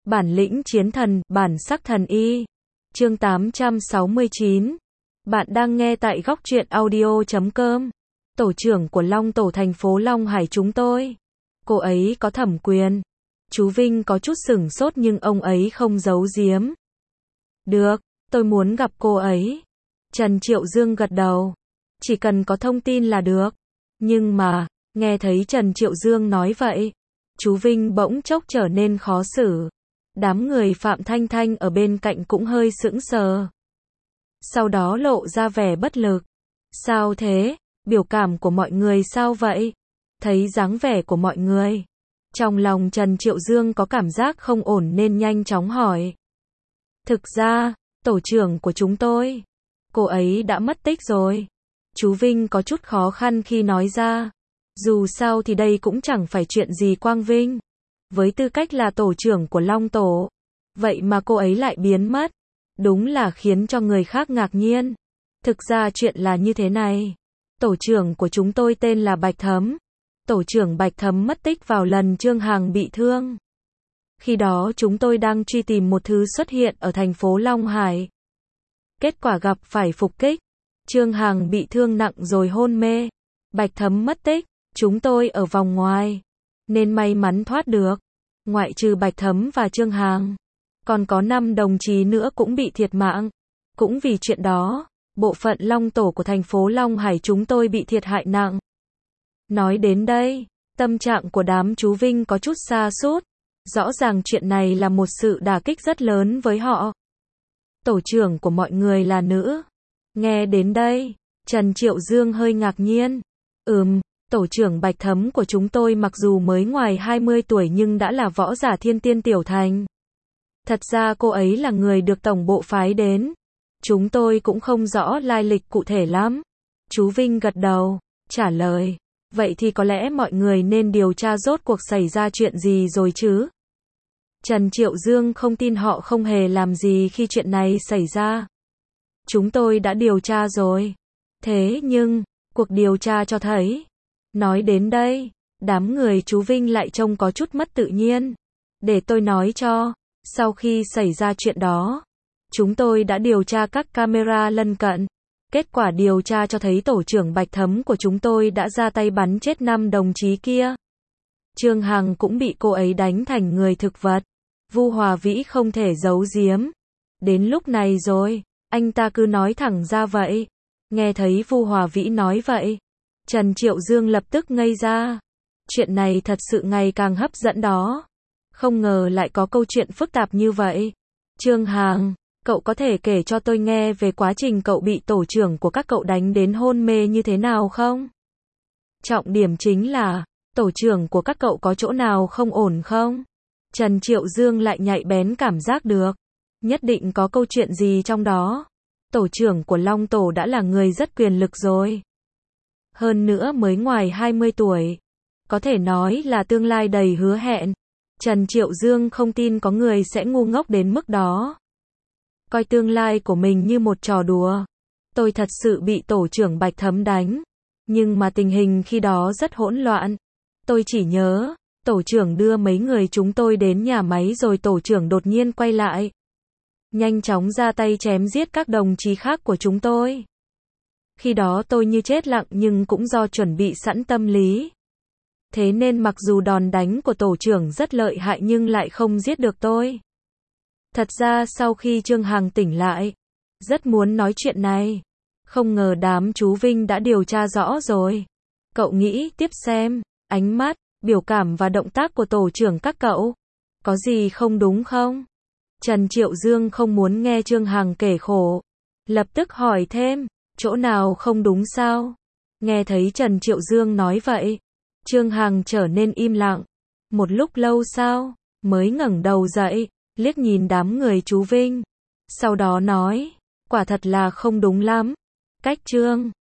Bản lĩnh chiến thần, bản sắc thần y. Chương 869. Bạn đang nghe tại góc truyện audio.com. Tổ trưởng của Long Tổ thành phố Long Hải chúng tôi. Cô ấy có thẩm quyền. Chú Vinh có chút sửng sốt nhưng ông ấy không giấu giếm. Được, tôi muốn gặp cô ấy. Trần Triệu Dương gật đầu. Chỉ cần có thông tin là được. Nhưng mà, nghe thấy Trần Triệu Dương nói vậy, chú Vinh bỗng chốc trở nên khó xử. Đám người Phạm Thanh Thanh ở bên cạnh cũng hơi sững sờ. Sau đó lộ ra vẻ bất lực. Sao thế? Biểu cảm của mọi người sao vậy? Thấy dáng vẻ của mọi người, trong lòng Trần Triệu Dương có cảm giác không ổn nên nhanh chóng hỏi. Thực ra, tổ trưởng của chúng tôi, cô ấy đã mất tích rồi. Chú Vinh có chút khó khăn khi nói ra. Dù sao thì đây cũng chẳng phải chuyện gì quang vinh. Với tư cách là tổ trưởng của Long Tổ, vậy mà cô ấy lại biến mất. Đúng là khiến cho người khác ngạc nhiên. Thực ra chuyện là như thế này. Tổ trưởng của chúng tôi tên là Bạch Thấm. Tổ trưởng Bạch Thấm mất tích vào lần Trương Hằng bị thương. Khi đó chúng tôi đang truy tìm một thứ xuất hiện ở thành phố Long Hải. Kết quả gặp phải phục kích. Trương Hằng bị thương nặng rồi hôn mê. Bạch Thấm mất tích. Chúng tôi ở vòng ngoài, nên may mắn thoát được. Ngoại trừ Bạch Thấm và Trương Hằng, còn có 5 đồng chí nữa cũng bị thiệt mạng. Cũng vì chuyện đó, bộ phận Long Tổ của thành phố Long Hải chúng tôi bị thiệt hại nặng. Nói đến đây, tâm trạng của đám chú Vinh có chút sa sút. Rõ ràng chuyện này là một sự đả kích rất lớn với họ. Tổ trưởng của mọi người là nữ. Nghe đến đây, Trần Triệu Dương hơi ngạc nhiên. Tổ trưởng Bạch Thấm của chúng tôi mặc dù mới ngoài 20 tuổi nhưng đã là võ giả thiên tiên tiểu thành. Thật ra cô ấy là người được tổng bộ phái đến. Chúng tôi cũng không rõ lai lịch cụ thể lắm. Chú Vinh gật đầu, trả lời. Vậy thì có lẽ mọi người nên điều tra rốt cuộc xảy ra chuyện gì rồi chứ. Trần Triệu Dương không tin họ không hề làm gì khi chuyện này xảy ra. Chúng tôi đã điều tra rồi. Thế nhưng, cuộc điều tra cho thấy. Nói đến đây, đám người chú Vinh lại trông có chút mất tự nhiên. Để tôi nói cho, sau khi xảy ra chuyện đó, chúng tôi đã điều tra các camera lân cận. Kết quả điều tra cho thấy tổ trưởng Bạch Thấm của chúng tôi đã ra tay bắn chết 5 đồng chí kia. Trương Hằng cũng bị cô ấy đánh thành người thực vật. Vu Hòa Vĩ không thể giấu giếm. Đến lúc này rồi, anh ta cứ nói thẳng ra vậy. Nghe thấy Vu Hòa Vĩ nói vậy, Trần Triệu Dương lập tức ngây ra. Chuyện này thật sự ngày càng hấp dẫn đó. Không ngờ lại có câu chuyện phức tạp như vậy. Trương Hằng, cậu có thể kể cho tôi nghe về quá trình cậu bị tổ trưởng của các cậu đánh đến hôn mê như thế nào không? Trọng điểm chính là, tổ trưởng của các cậu có chỗ nào không ổn không? Trần Triệu Dương lại nhạy bén cảm giác được. Nhất định có câu chuyện gì trong đó. Tổ trưởng của Long Tổ đã là người rất quyền lực rồi. Hơn nữa mới ngoài 20 tuổi. Có thể nói là tương lai đầy hứa hẹn. Trần Triệu Dương không tin có người sẽ ngu ngốc đến mức đó. Coi tương lai của mình như một trò đùa. Tôi thật sự bị tổ trưởng Bạch Thấm đánh. Nhưng mà tình hình khi đó rất hỗn loạn. Tôi chỉ nhớ, tổ trưởng đưa mấy người chúng tôi đến nhà máy rồi tổ trưởng đột nhiên quay lại. Nhanh chóng ra tay chém giết các đồng chí khác của chúng tôi. Khi đó tôi như chết lặng nhưng cũng do chuẩn bị sẵn tâm lý. Thế nên mặc dù đòn đánh của tổ trưởng rất lợi hại nhưng lại không giết được tôi. Thật ra sau khi Trương Hằng tỉnh lại, rất muốn nói chuyện này. Không ngờ đám chú Vinh đã điều tra rõ rồi. Cậu nghĩ tiếp xem, ánh mắt, biểu cảm và động tác của tổ trưởng các cậu. Có gì không đúng không? Trần Triệu Dương không muốn nghe Trương Hằng kể khổ. Lập tức hỏi thêm, chỗ nào không đúng sao? Nghe thấy Trần Triệu Dương nói vậy, Trương Hằng trở nên im lặng. Một lúc lâu sau, mới ngẩng đầu dậy, liếc nhìn đám người chú Vinh. Sau đó nói, quả thật là không đúng lắm. Cách Trương